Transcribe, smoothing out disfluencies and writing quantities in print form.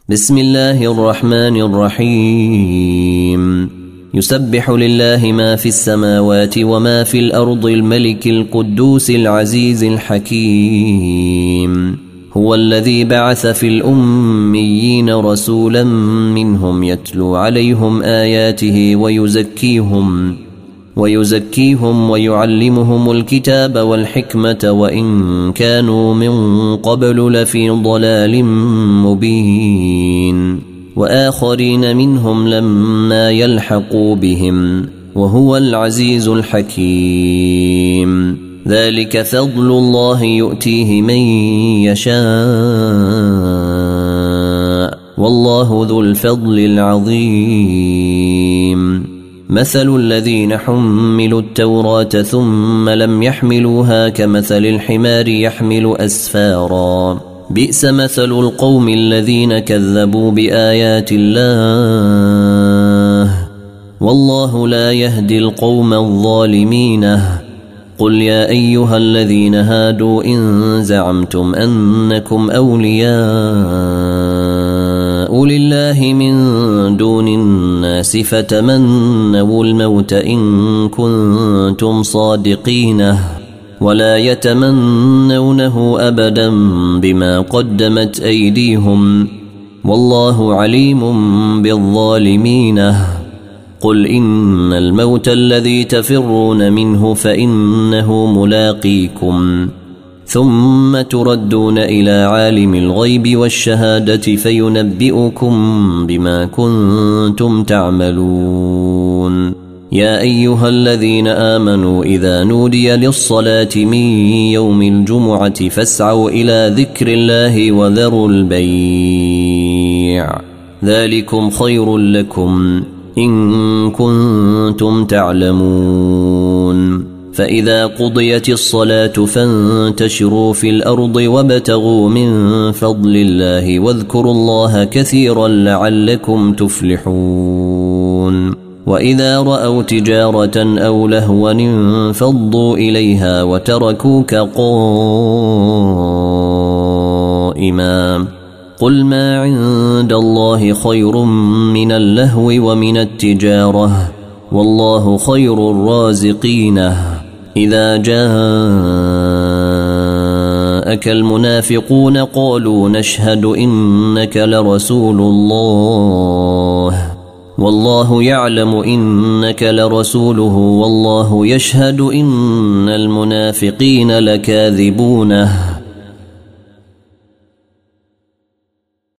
بسم الله الرحمن الرحيم يسبح لله ما في السماوات وما في الأرض الملك القدوس العزيز الحكيم هو الذي بعث في الأميين رسولا منهم يتلو عليهم آياته ويزكيهم ويعلمهم الكتاب والحكمة وإن كانوا من قبل لفي ضلال مبين وآخرين منهم لما يلحقوا بهم وهو العزيز الحكيم ذلك فضل الله يؤتيه من يشاء والله ذو الفضل العظيم مثل الذين حملوا التوراة ثم لم يحملوها كمثل الحمار يحمل أسفارا بئس مثل القوم الذين كذبوا بآيات الله والله لا يهدي القوم الظالمين قل يا أيها الذين هادوا إن زعمتم أنكم أولياء لله من دون الناس فتمنوا الموت إن كنتم صادقين ولا يتمنونه أبدا بما قدمت أيديهم والله عليم بالظالمين قل إن الموت الذي تفرون منه فإنه ملاقيكم ثم تردون إلى عالم الغيب والشهادة فينبئكم بما كنتم تعملون يا أيها الذين آمنوا إذا نودي للصلاة من يوم الجمعة فاسعوا إلى ذكر الله وذروا البيع ذلكم خير لكم إن كنتم تعلمون فإذا قضيت الصلاة فانتشروا في الأرض وابتغوا من فضل الله واذكروا الله كثيرا لعلكم تفلحون وإذا رأوا تجارة أو لهوا انفضوا إليها وتركوك قائما قل ما عند الله خير من اللهو ومن التجارة والله خير الرازقين إذا جاءك المنافقون قالوا نشهد إنك لرسول الله والله يعلم إنك لرسوله والله يشهد إن المنافقين لكاذبونه